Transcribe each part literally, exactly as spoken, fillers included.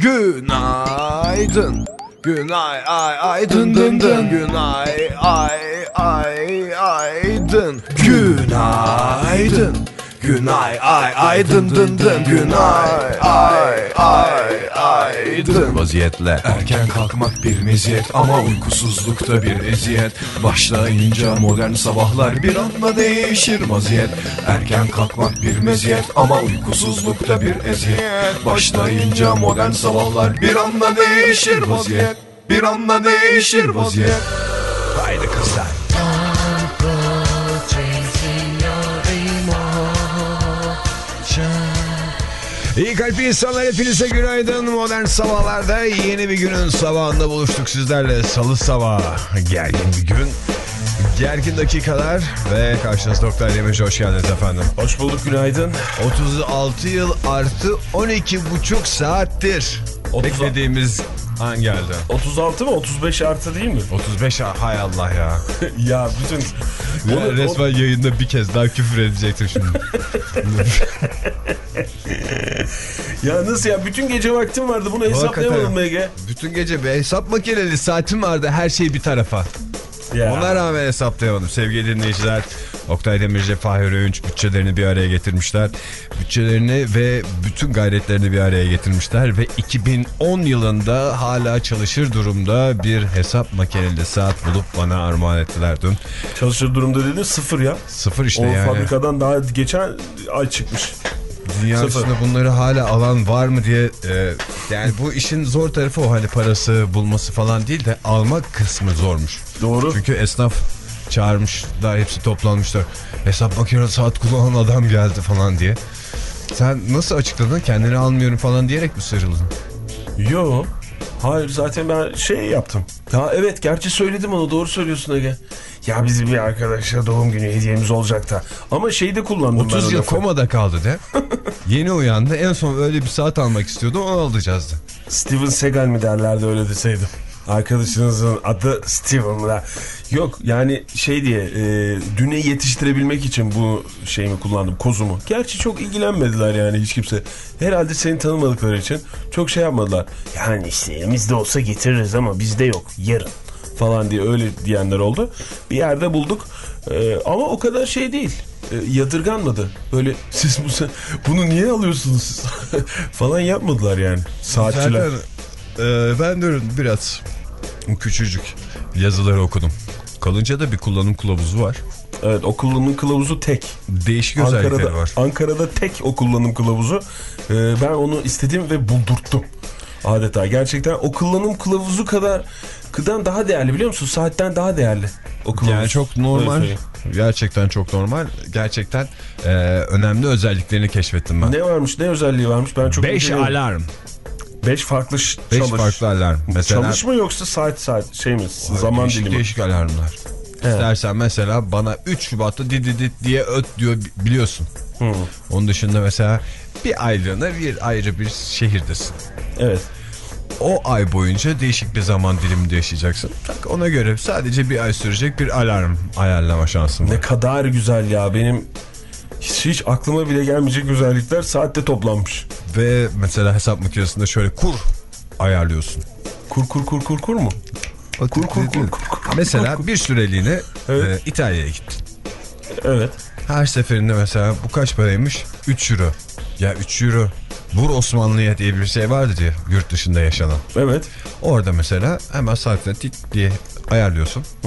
Günaydın. Günay ay ay dın dın dın. Günay ay ay ay dın. Günaydın. Günay ay ay dın dın dın. Günay ay ay ay dın. Vaziyetle Erken kalkmak bir meziyet ama uykusuzlukta bir eziyet. Başlayınca modern sabahlar bir anda değişir vaziyet. Erken kalkmak bir meziyet ama uykusuzlukta bir eziyet. Başlayınca modern sabahlar bir anda değişir vaziyet. Bir anda değişir vaziyet. Haydi kızlar. İyi kalpli insanlar, hepinize günaydın. Modern sabahlarda yeni bir günün sabahında buluştuk sizlerle. Salı sabahı, gergin bir gün, gergin dakikalar ve karşınızda Oktay Demirci. Hoş geldiniz efendim. Hoş bulduk, günaydın. otuz altı yıl artı on iki buçuk saattir otuz beklediğimiz an geldi. otuz altı mı otuz beş artı değil mi? otuz beş, hay Allah ya. Ya bütün Ya onu, resmen o... yayında bir kez daha küfür edecektim şimdi. Ya nasıl ya, bütün gece vaktim vardı, bunu hesaplayamadım Ege. Bütün gece bir hesap makineli saatim vardı, her şey bir tarafa. Ya. Ona rağmen hesaplayamadım sevgili dinleyiciler. Oktay Demirci, Fahir Öğünç bütçelerini bir araya getirmişler. Bütçelerini ve bütün gayretlerini bir araya getirmişler. Ve iki bin on yılında hala çalışır durumda bir hesap makineli saat bulup bana armağan ettiler dün. Çalışır durumda dedin, sıfır ya. Sıfır işte o yani. O fabrikadan daha geçen ay çıkmış. Dünya Sıfır. üstünde bunları hala alan var mı diye e, yani bu işin zor tarafı o, hani parası bulması falan değil de almak kısmı zormuş. Doğru. Çünkü esnaf çağırmışlar, hepsi toplanmışlar. Hesap makineli saat kullanan adam geldi falan diye. Sen nasıl açıkladın? Kendini almıyorum falan diyerek mi sarıldın? Yo. Hayır, zaten ben şey yaptım. Ha evet, gerçi söyledim onu, doğru söylüyorsun Ege. Ya bizim bir arkadaşa doğum günü hediyemiz olacak da. Ama şeyi de kullandım ben. otuz yıl komada kaldı de. Yeni uyandı. En son öyle bir saat almak istiyordu. Onu alacağız da. Steven Seagal mi derlerdi öyle deseydim. Arkadaşınızın adı Steven'la. Yok yani şey diye e, düne yetiştirebilmek için bu şeyimi kullandım, kozumu. Gerçi çok ilgilenmediler yani hiç kimse. Herhalde seni tanımadıkları için çok şey yapmadılar. Yani işte elimizde olsa getiririz ama bizde yok, yarın falan diye öyle diyenler oldu. Bir yerde bulduk e, ama o kadar şey değil. E, yadırganmadı. Böyle siz bu, bunu niye alıyorsunuz falan yapmadılar yani saatçiler. Zaten e, ben de biraz küçücük yazıları okudum. Kalınca da bir kullanım kılavuzu var. Evet, o kullanım kılavuzu tek. Değişik özellikleri Ankara'da, var. Ankara'da tek o kullanım kılavuzu. Ee, ben onu istedim ve buldurttum. Adeta gerçekten o kullanım kılavuzu kadar kıdan daha değerli, biliyor musun? Saatten daha değerli o kılavuz. Yani çok normal. Gerçekten çok normal. Gerçekten e, önemli özelliklerini keşfettim ben. Ne varmış, ne özelliği varmış? Ben çok beş alarm. beş farklı beş çalış. farklı alarm. Mesela, çalış mı yoksa saat saat şey mi? Zaman değişik, dilimi. Değişik alarmlar. He. İstersen mesela bana üç Şubat'ta dididit diye öt diyor, biliyorsun. Hmm. Onun dışında mesela bir aylığına bir ayrı bir şehirdesin. Evet. O ay boyunca değişik bir zaman diliminde yaşayacaksın. Tak, ona göre sadece bir ay sürecek bir alarm ayarlama şansın var. Ne kadar güzel ya, benim hiç, hiç aklıma bile gelmeyecek özellikler saatte toplanmış. Ve mesela hesap makinesinde şöyle kur ayarlıyorsun. Kur kur kur kur kur mu? Kur kur kur kur. kur. Mesela bir süreliğine evet. e, İtalya'ya gittin. Evet. Her seferinde mesela bu kaç paraymış? üç euro. Ya üç euro. Vur Osmanlı'ya diye bir şey vardı diye, yurt dışında yaşanan. Evet. Orada mesela hemen saatine tik diye ayarlıyorsun. Hı.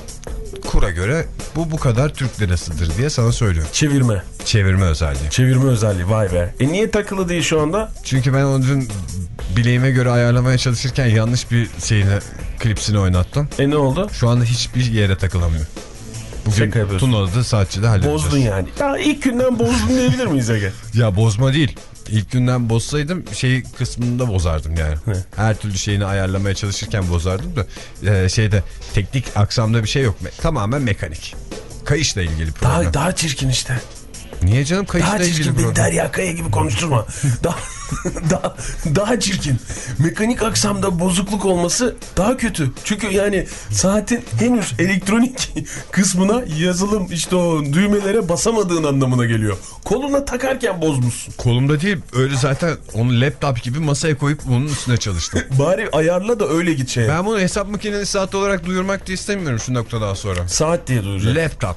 Kura göre bu bu kadar Türk lirasıdır diye sana söylüyor. Çevirme. Çevirme özelliği. Çevirme özelliği, vay be. E niye takılı değil şu anda? Çünkü ben onu dün bileğime göre ayarlamaya çalışırken yanlış bir şeyini, klipsini oynattım. E ne oldu? Şu anda hiçbir yere takılamıyor. Bugün Tuna'da saatçide halledeceğiz. Bozdun yani. Ya ilk günden bozdun diyebilir miyiz Ege? Ya bozma değil. İlk günden bozsaydım şey kısmında bozardım yani. He. Her türlü şeyini ayarlamaya çalışırken bozardım da e, şeyde teknik aksamda bir şey yok. Tamamen mekanik. Kayışla ilgili problem. Daha, daha çirkin işte. Niye canım, kayışla ilgili problem? Daha çirkin, beni Derya Kaya gibi konuşturma. daha, daha, daha çirkin. Mekanik aksamda bozukluk olması daha kötü. Çünkü yani saatin henüz elektronik kısmına yazılım işte o düğmelere basamadığın anlamına geliyor. Koluna takarken bozmuşsun. Kolumda değil, öyle zaten onu laptop gibi masaya koyup bunun üstüne çalıştım. Bari ayarla da öyle git şeye. Ben bunu hesap makineli saat olarak duyurmak da istemiyorum şu noktadan sonra. Saat diye duyuracağım. Laptop.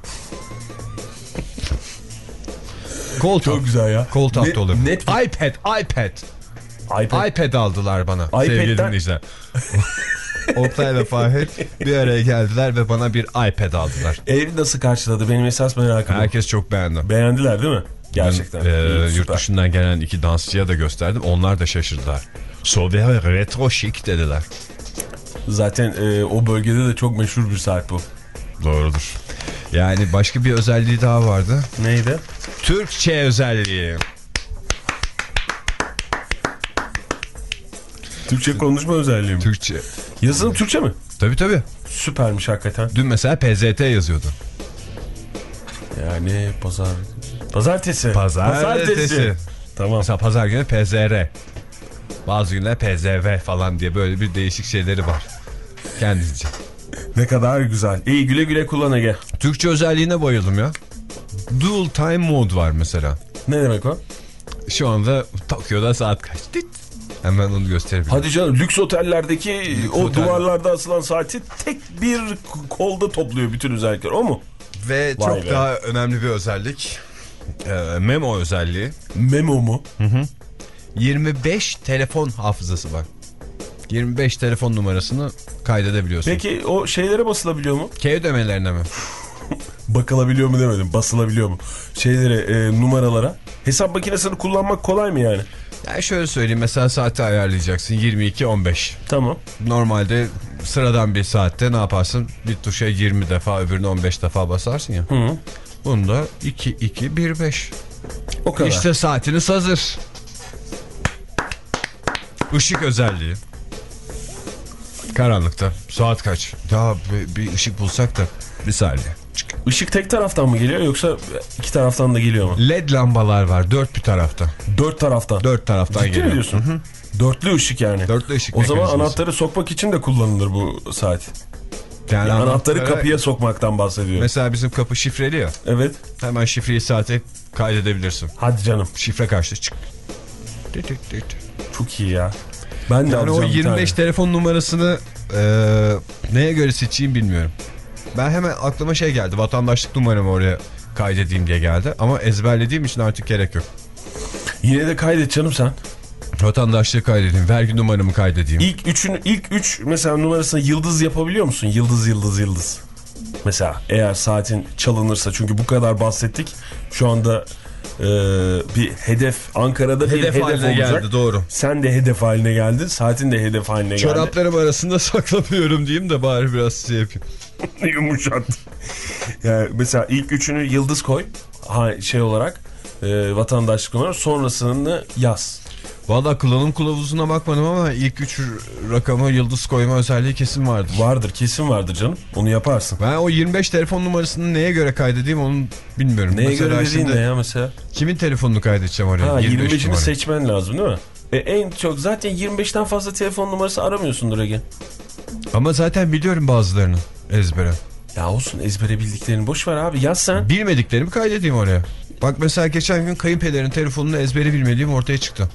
Kol Çok güzel ya. Kol top olur. Net... iPad, iPad. iPad. iPad aldılar bana. iPad'den... Sevgili dinleyiciler. Oktay'la Fahir bir araya geldiler ve bana bir iPad aldılar. Ev nasıl karşıladı? Benim esas merakım. Herkes çok beğendi. Beğendiler değil mi? Gerçekten. Ben, e, İyi, yurt dışından gelen iki dansçıya da gösterdim. Onlar da şaşırdılar. Sove retro chic dediler. Zaten e, o bölgede de çok meşhur bir saat bu. Doğrudur. Yani başka bir özelliği daha vardı. Neydi? Türkçe özelliği. Türkçe konuşma özelliği mi? Türkçe. Yazılım Türkçe mi? Tabii tabii. Süpermiş hakikaten. Dün mesela P Z T yazıyordu. Yani pazar... Pazartesi. Pazartesi. Pazartesi. Tamam. Mesela pazar günü P Z R. Bazı günler P Z V falan diye böyle bir değişik şeyleri var. Kendince. Ne kadar güzel. İyi, güle güle kullan Ege. Türkçe özelliğine bayıldım ya. Dual time mode var mesela. Ne demek o? Şu anda Tokyo'da saat kaç? Dit. Hemen onu gösterebilirim. Hadi canım, lüks otellerdeki lüks o otel. duvarlarda asılan saati tek bir kolda topluyor bütün özellikler. O mu? Ve Vay çok be. daha önemli bir özellik. Ee, memo özelliği. Memo mu? Hı hı. yirmi beş telefon hafızası var. yirmi beş telefon numarasını kaydedebiliyorsun. Peki o şeylere basılabiliyor mu? K ödemelerine mi? Bakılabiliyor mu demedim. Basılabiliyor mu? Şeylere, e, numaralara. Hesap makinesini kullanmak kolay mı yani? Yani şöyle söyleyeyim, mesela saati ayarlayacaksın yirmi iki on beş. Tamam. Normalde sıradan bir saatte ne yaparsın? Bir tuşa yirmi defa, öbürüne on beş defa basarsın ya. Hı. Bunda iki iki bir beş. O kadar. İşte saatiniz hazır. Işık özelliği. Karanlıkta. Saat kaç? Ya bir, bir ışık bulsak da bir saniye. Çık. Işık tek taraftan mı geliyor yoksa iki taraftan da geliyor mu? L E D lambalar var dört bir tarafta. Dört taraftan. Dört taraftan Ciddi geliyor. mi diyorsun? Hı hı. Dörtlü ışık yani. Dörtlü ışık O zaman mekanizması. anahtarı sokmak için de kullanılır bu saat. Yani Yani anahtarı anahtarı kapıya sokmaktan bahsediyorum. Mesela bizim kapı şifreli ya. Evet. Hemen şifreyi saate kaydedebilirsin. Hadi canım. Şifre kaçtı? Çık. Çok iyi ya. Ben de Yani o alacağım bir yirmi beş tane. telefon numarasını e, neye göre seçeyim bilmiyorum. Ben hemen aklıma şey geldi. Vatandaşlık numaramı oraya kaydedeyim diye geldi. Ama ezberlediğim için artık gerek yok. Yine de kaydet canım sen. Vatandaşlığı kaydedeyim. Vergi numaramı kaydedeyim. İlk üçünü, ilk üç mesela numarasını yıldız yapabiliyor musun? Yıldız yıldız yıldız. Mesela eğer saatin çalınırsa, çünkü bu kadar bahsettik. Şu anda e, bir hedef, Ankara'da bir hedef, hedef haline olacak. geldi, doğru. Sen de hedef haline geldin. Saatin de hedef haline geldi. Çoraplarım arasında saklamıyorum diyeyim de bari biraz şey yapayım. Yumuşat. Yani mesela ilk üçünü yıldız koy. Ha, şey olarak e, vatandaşlık numarası, sonrasını yaz. Valla kullanım kılavuzuna bakmadım ama ilk üç rakamı yıldız koyma özelliği kesin vardır. Vardır, kesin vardır canım. Onu yaparsın. Ben o yirmi beş telefon numarasını neye göre kaydedeyim onu bilmiyorum. Neye mesela göre dediğin şimdi ne ya mesela? kimin telefonunu kaydedeceğim oraya? Ha, yirmi beş yirmi beşini numara. seçmen lazım değil mi? E, en çok zaten yirmi beşten fazla telefon numarası aramıyorsundur Ege. Ama zaten biliyorum bazılarını ezbere. Ya olsun, ezbere bildiklerini boş ver abi, yaz sen. Bilmediklerimi kaydedeyim oraya. Bak mesela geçen gün kayınpederin telefonunu ezbere bilmediğim ortaya çıktı.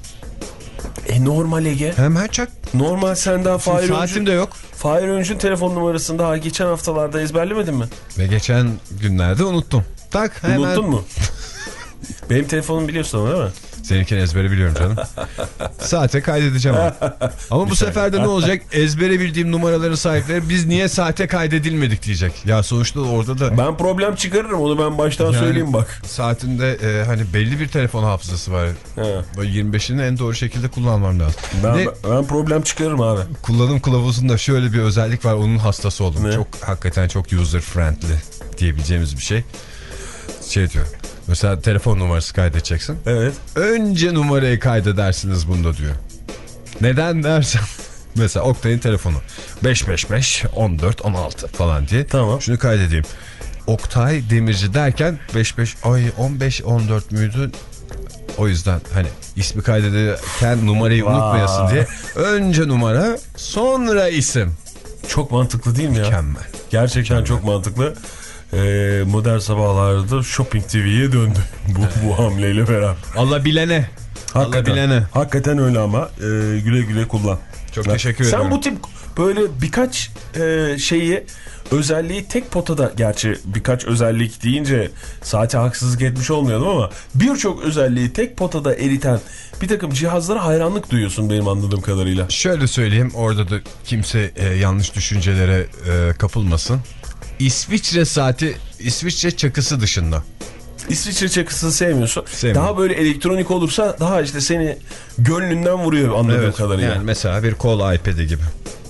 E normal Ege. Hemen çak. Normal, sen daha Fahir Saatim Öncü'nün de yok. Fahir Öncü'nün telefon numarasını daha geçen haftalarda ezberlemedin mi? Ve geçen günlerde unuttum. Tak hemen. Unuttun mu? Benim telefonumu biliyorsun ama değil mi? Seninkini ezbere biliyorum canım. Saate kaydedeceğim ama. Ama bu sefer de ne olacak? Ezbere bildiğim numaraların sahipleri biz niye saate kaydedilmedik diyecek. Ya sonuçta orada da... Ben problem çıkarırım, onu ben baştan Yani söyleyeyim bak. Saatinde e, hani belli bir telefon hafızası var. He. yirmi beşini en doğru şekilde kullanmam lazım. Ben, Ve ben problem çıkarırım abi. kullanım kılavuzunda şöyle bir özellik var. Onun hastası oldum. Ne? Çok hakikaten çok user friendly diyebileceğimiz bir şey. Şey diyor. Mesela telefon numarası kaydedeceksin. Evet. Önce numarayı kaydedersiniz bunda diyor. Neden dersen. Mesela Oktay'ın telefonu. beş beş beş on dört on altı falan diye. Tamam. Şunu kaydedeyim. Oktay Demirci derken beş beş ay on beş on dört müydü? O yüzden hani ismi kaydederken numarayı Vay. unutmayasın diye. Önce numara, sonra isim. Çok mantıklı değil mi ya? Mükemmel. Gerçekten Mükemmel. çok mantıklı. Ee, modern sabahlarda Shopping T V'ye döndü bu, bu hamleyle beraber. Allah bilene. Allah bilene. Hakikaten öyle ama e, güle güle kullan. Çok Ben, teşekkür sen ederim. Sen bu tip böyle birkaç e, şeyi, özelliği tek potada, gerçi birkaç özellik deyince saate haksızlık etmiş olmayalım ama birçok özelliği tek potada eriten bir takım cihazlara hayranlık duyuyorsun benim anladığım kadarıyla. Şöyle söyleyeyim, orada da kimse e, yanlış düşüncelere e, kapılmasın. İsviçre saati, İsviçre çakısı dışında. İsviçre çakısını sevmiyorsun. Sevmiyorum. Daha böyle elektronik olursa daha işte seni gönlünden vuruyor anladığım Evet, kadarıyla. yani mesela bir kol iPad'i gibi.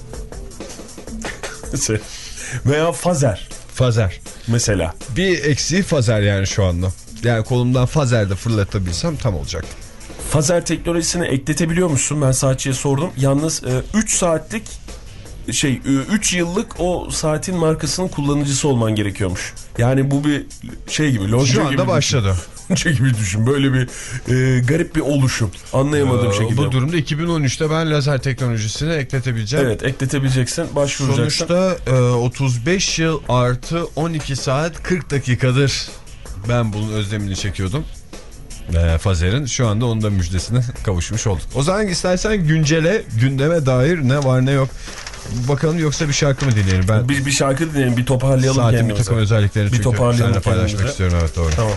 Veya fazer Fazer. mesela. Bir eksiği fazer yani şu anda. Yani kolumdan fazer de fırlatabilsem tam olacak. Fazer teknolojisini ekletebiliyor musun? Ben saatçiye sordum. Yalnız üç saatlik şey üç yıllık o saatin markasının kullanıcısı olman gerekiyormuş. Yani bu bir şey gibi. Şu anda başladı. Şey gibi düşün. Böyle bir e, garip bir oluşum. Anlayamadığım ee, şekilde. Bu durumda iki bin on üçte ben lazer teknolojisini ekletebileceğim. Evet, ekletebileceksin. Başvuracaksın. Sonuçta e, otuz beş yıl artı on iki saat kırk dakikadır ben bunun özlemini çekiyordum. E, Fazer'in şu anda onun da müjdesine kavuşmuş olduk. O zaman istersen güncele, gündeme dair ne var ne yok. Bakalım, yoksa bir şarkı mı dinleyelim? Ben bir, bir şarkı dinleyelim, bir toparlayalım saatin kendimizi. bir takım özelliklerini bir çünkü toparlayalım seninle paylaşmak kendimizi. istiyorum. Evet, doğru. Tamam.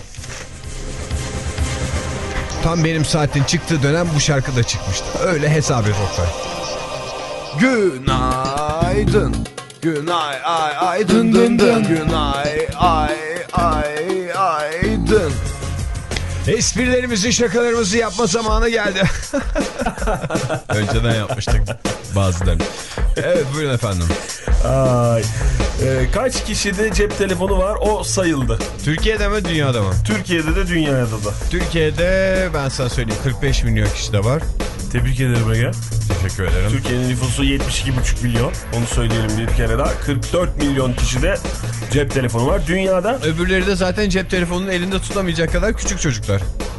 Tam benim saatin çıktığı dönem bu şarkı da çıkmıştı. Öyle hesap et Oktay. Günaydın. Günay ay ay dın dın dın. Günay ay ay ay dın. Esprilerimizi, şakalarımızı yapma zamanı geldi. Önceden yapmıştık bazılarını. Evet, buyurun efendim. Ay. Ee, kaç kişide cep telefonu var, o sayıldı. Türkiye'de mi, dünyada mı? Türkiye'de de dünyada da. Türkiye'de ben sana söyleyeyim kırk beş milyon kişi de var. Tebrik ederim Ege. Teşekkür ederim. Türkiye'nin nüfusu yetmiş iki buçuk milyon. Onu söyleyelim bir kere daha. kırk dört milyon kişide cep telefonu var. Dünyada Öbürleri de zaten cep telefonunu elinde tutamayacak kadar küçük çocuklar.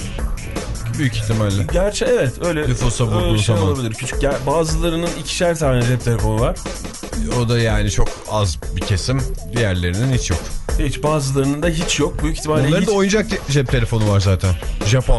Büyük ihtimalle. gerçi evet öyle. Nüfusa vurduğu öyle şey zaman. olabilir. Küçük, bazılarının ikişer tane cep telefonu var. O da yani çok az bir kesim. Diğerlerinin hiç yok. Hiç, bazılarının da hiç yok. Büyük ihtimalle Onların hiç. da oyuncak cep telefonu var zaten. Japon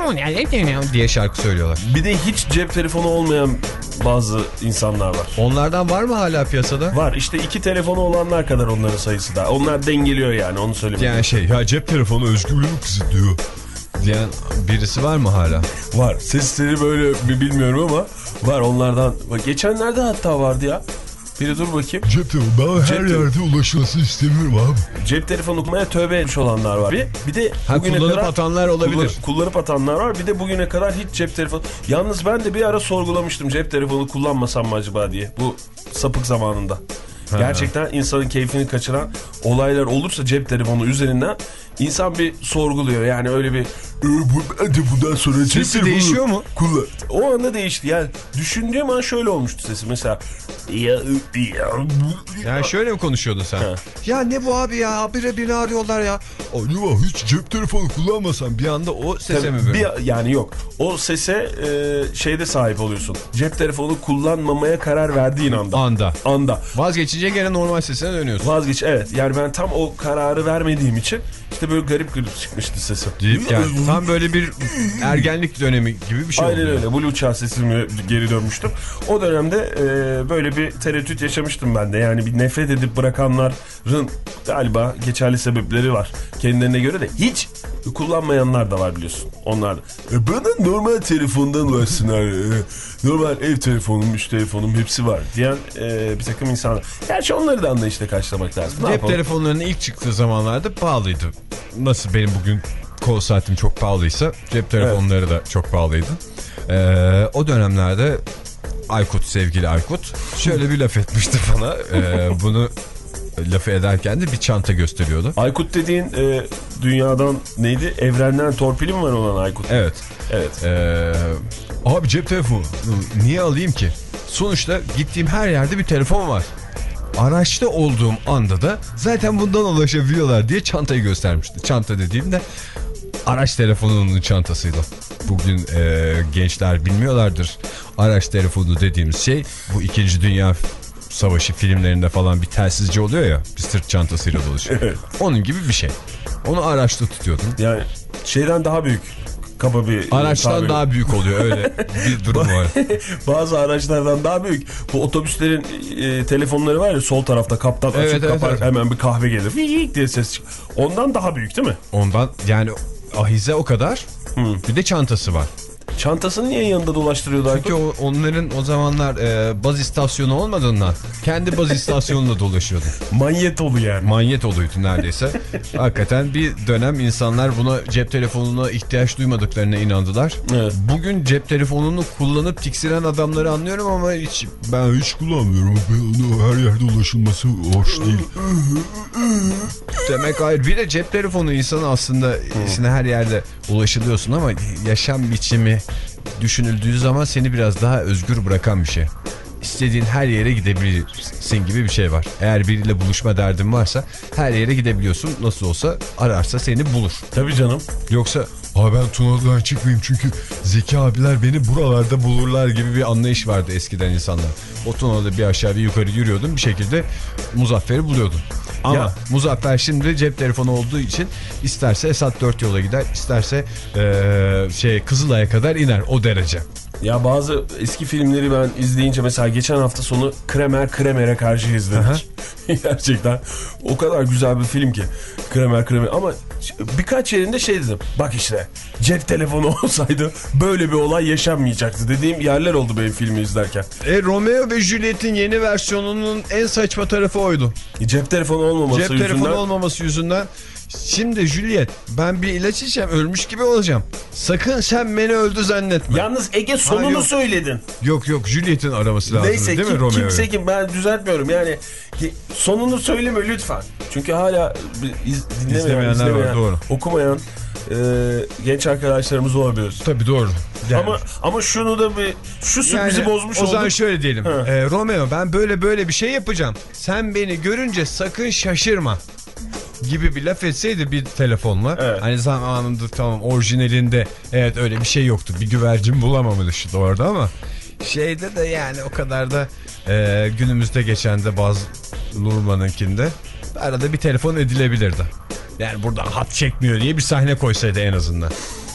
diye şarkı söylüyorlar. Bir de hiç cep telefonu olmayan bazı insanlar var. Onlardan var mı hala piyasada? Var. İşte iki telefonu olanlar kadar onların sayısı da. Onlar dengeliyor yani, onu söyleyeyim. Yani şey, ya cep telefonu özgürlüğümü kısıtlıyor diyen birisi var mı hala? Var. Sesleri böyle bir bilmiyorum ama var onlardan. Bak, geçenlerde hatta vardı ya. Biri dur bakayım. Cep telefonu. Ben Cep her yerde ulaşılsın istemiyorum abi. Cep telefonu okumaya tövbe etmiş olanlar var. Bir, bir de Ha, bugüne kullanıp kadar atanlar olabilir. Kullanıp, kullanıp atanlar var. Bir de bugüne kadar hiç cep telefonu. Yalnız ben de bir ara sorgulamıştım, cep telefonu kullanmasam mı acaba diye. Bu sapık zamanında. Ha. Gerçekten insanın keyfini kaçıran olaylar olursa cep telefonu üzerinden insan bir sorguluyor. Yani öyle bir Ben de bundan sonra cep Sesi telefonu değişiyor mu? kullan. o anda değişti. Yani düşündüğüm an şöyle olmuştu sesi. Mesela ya, ya, Yani şöyle mi konuşuyordun sen? Ha. Ya ne bu abi ya? Habire beni arıyorlar ya. Acaba hiç cep telefonu kullanmasam Bir anda o sese mi bir, böyle? yani yok. O sese e, şeyde sahip oluyorsun. Cep telefonu kullanmamaya karar verdiğin anda. Anda. Anda. Vazgeçince gene normal sesine dönüyorsun. Vazgeç, evet. Yani ben tam o kararı vermediğim için işte böyle garip garip çıkmıştı sesi. Yani tam böyle bir ergenlik dönemi gibi bir şey Aynen oluyor. öyle. Blue Çağ sesime geri dönmüştüm. O dönemde e, böyle bir tereddüt yaşamıştım ben de. Yani bir nefret edip bırakanların galiba geçerli sebepleri var. Kendilerine göre de hiç kullanmayanlar da var biliyorsun. Onlar da. E, bana normal telefondan versinler. E, normal ev telefonum, iş telefonum hepsi var diyen e, bir takım insanlar. Gerçi onları da anlayışla karşılamak lazım. Ne Cep yapalım? telefonlarının ilk çıktığı zamanlarda pahalıydı. Nasıl benim bugün kol saatim çok pahalıysa cep telefonları evet. da çok pahalıydı. Ee, o dönemlerde Aykut, sevgili Aykut şöyle bir laf etmişti bana. Ee, bunu lafı ederken de bir çanta gösteriyordu. Aykut dediğin e, dünyadan neydi? Evrenden torpili mi var olan Aykut? Evet. Evet. Ee, abi cep telefonu niye alayım ki? Sonuçta gittiğim her yerde bir telefon var. Araçta olduğum anda da zaten bundan ulaşabiliyorlar diye çantayı göstermişti. Çanta dediğimde araç telefonunun çantasıydı. bugün e, gençler bilmiyorlardır. Araç telefonu dediğimiz şey bu İkinci Dünya Savaşı filmlerinde falan bir telsizci oluyor ya, bir sırt çantasıyla dolaşıyor. Evet. Onun gibi bir şey. Onu araçta tutuyordun. Yani şeyden daha büyük. Kaba bir araçtan tabiri. Daha büyük oluyor, öyle bir durum var. Bazı araçlardan daha büyük. Bu otobüslerin e, telefonları var ya, sol tarafta kaptan açıp evet, evet, kapar, evet. hemen bir kahve gelir. Fiyik diye ses çıkıyor. Ondan daha büyük değil mi? Ondan yani ahize o kadar. Hmm. Bir de çantası var. Çantasını niye yanında dolaştırıyordu? Çünkü o, onların o zamanlar e, baz istasyonu olmadığından kendi baz istasyonuyla dolaşıyordu. Manyet olu yani. Manyet oluydu neredeyse. Hakikaten bir dönem insanlar buna, cep telefonuna ihtiyaç duymadıklarına inandılar. Evet. Bugün cep telefonunu kullanıp tiksinen adamları anlıyorum ama hiç, ben hiç kullanmıyorum. Onu her yerde ulaşılması hoş değil. Demek hayır. Bir de cep telefonu insanı aslında içine her yerde ulaşılıyorsun ama yaşam biçimi düşünüldüğü zaman seni biraz daha özgür bırakan bir şey. İstediğin her yere gidebilirsin gibi bir şey var. Eğer biriyle buluşma derdin varsa her yere gidebiliyorsun. Nasıl olsa ararsa seni bulur. Tabii canım. Yoksa abi ben Tunalı'dan çıkmayayım çünkü Zeki abiler beni buralarda bulurlar gibi bir anlayış vardı eskiden insanlar. O Tunalı'da bir aşağı bir yukarı yürüyordun, bir şekilde Muzaffer'i buluyordun. Ama ya, Muzaffer şimdi cep telefonu olduğu için isterse Esat dört yola gider, isterse ee, şey Kızılay'a kadar iner, o derece. Ya bazı eski filmleri ben izleyince, mesela geçen hafta sonu Kramer Kramer'e karşı izledik. Gerçekten o kadar güzel bir film ki Kramer Kramer, ama birkaç yerinde şey dedim, bak işte cep telefonu olsaydı böyle bir olay yaşanmayacaktı dediğim yerler oldu benim filmi izlerken. E, Romeo ve Juliet'in yeni versiyonunun en saçma tarafı oydu. E, cep telefonu olmaması cep yüzünden. Cep telefonu olmaması yüzünden. Şimdi Juliet, ben bir ilaç içeceğim, ölmüş gibi olacağım. Sakın sen beni öldü zannetme. Yalnız Ege sonunu ha, yok. söyledin. Yok yok, Juliet'in araması lazım. Neyse, değil kim, mi Romeo'yu? Kimse kim, ben düzeltmiyorum yani, sonunu söyleme lütfen. Çünkü hala iz, dinlemeyen, İzlemeyenler izlemeyen, var, doğru. Okumayan e, genç arkadaşlarımız olabilir. Tabii doğru. Yani. Ama ama şunu da bir, şu sürprizi yani, bozmuş olduk. O zaman şöyle diyelim. E, Romeo, ben böyle böyle bir şey yapacağım. Sen beni görünce sakın şaşırma gibi bir laf etseydi bir telefonla. Evet. Hani zamanında tamam, orijinalinde evet öyle bir şey yoktu. Bir güvercin bulamamıştı orada ama şeyde de yani o kadar da e, günümüzde geçen de bazı Nurman'ınkinde arada bir telefon edilebilirdi. Yani burada hat çekmiyor diye bir sahne koysaydı en azından.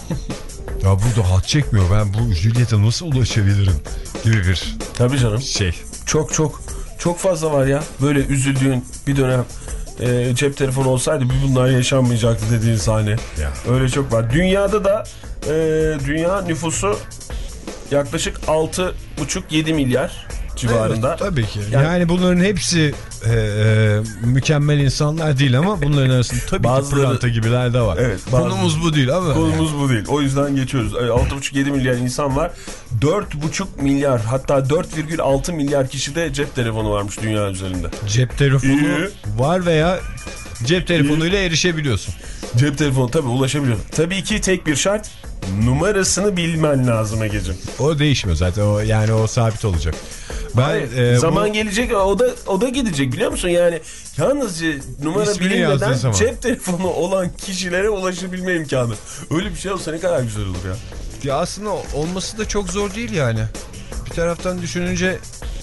Ya burada hat çekmiyor, ben bu Juliet'e nasıl ulaşabilirim gibi bir Tabii canım. şey. Çok çok çok fazla var ya böyle üzüldüğün bir dönem. E, cep telefonu olsaydı bir bunlar yaşanmayacaktı dediğin sahne. Ya. Öyle çok var. Dünyada da e, dünya nüfusu yaklaşık altı buçuk yedi milyar civarında. Evet, tabii ki. Yani, yani bunların hepsi e, e, mükemmel insanlar değil ama bunların arasında tabii bazıları, ki pırlanta gibiler de var. Evet, konumuz bu değil ama. Konumuz yani. bu değil. O yüzden geçiyoruz. altı buçuk yedi milyar insan var. dört buçuk milyar, hatta dört virgül altı milyar kişide cep telefonu varmış dünya üzerinde. Cep telefonu İyi. var veya cep telefonuyla İyi. erişebiliyorsun. Cep telefonu tabii ulaşabiliyorsun. Tabii ki tek bir şart, numarasını bilmen lazım Egeciğim. O değişmiyor zaten, o yani o sabit olacak. Ben Hayır, e, zaman bu... gelecek, o da o da gidecek, biliyor musun? Yani yalnızca numara İsmini bilinmeden cep telefonu olan kişilere ulaşabilme imkanı. Öyle bir şey olsa ne kadar güzel olur ya. Ya aslında olması da çok zor değil yani. Bir taraftan düşününce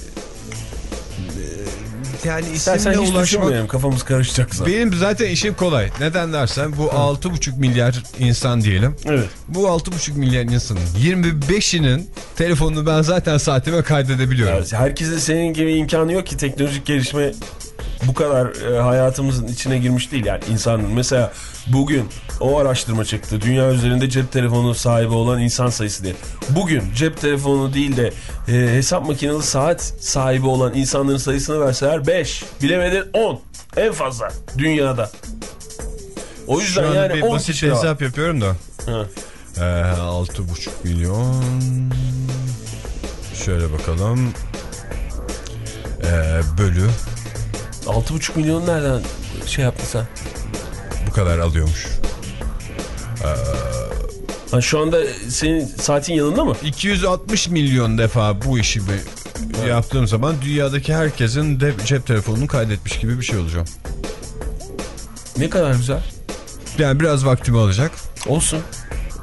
yani isimle ulaşmak, kafamız karışacak zaten. Benim zaten işim kolay. Neden dersen bu altı buçuk milyar insan diyelim. Evet. Bu altı buçuk milyar insanın yirmi beşinin telefonunu ben zaten saatime kaydedebiliyorum. Evet, herkesin senin gibi imkanı yok ki, teknolojik gelişme bu kadar e, hayatımızın içine girmiş değil yani insanın. Mesela bugün o araştırma çıktı. Dünya üzerinde cep telefonu sahibi olan insan sayısı diye. Bugün cep telefonu değil de e, hesap makineli saat sahibi olan insanların sayısını verseler beş, bilemedin on en fazla dünyada. O yüzden şu yani bir basit bir hesap yapıyorum da. Ee, altı buçuk milyon. Şöyle bakalım. Ee, bölü. altı buçuk milyon nereden şey yaptın sen? Bu kadar alıyormuş. Ee, ha, şu anda senin saatin yanında mı? iki yüz altmış milyon defa bu işi evet. yaptığım zaman dünyadaki herkesin de cep telefonunu kaydetmiş gibi bir şey olacağım. Ne kadar güzel. Yani biraz vaktimi alacak. Olsun.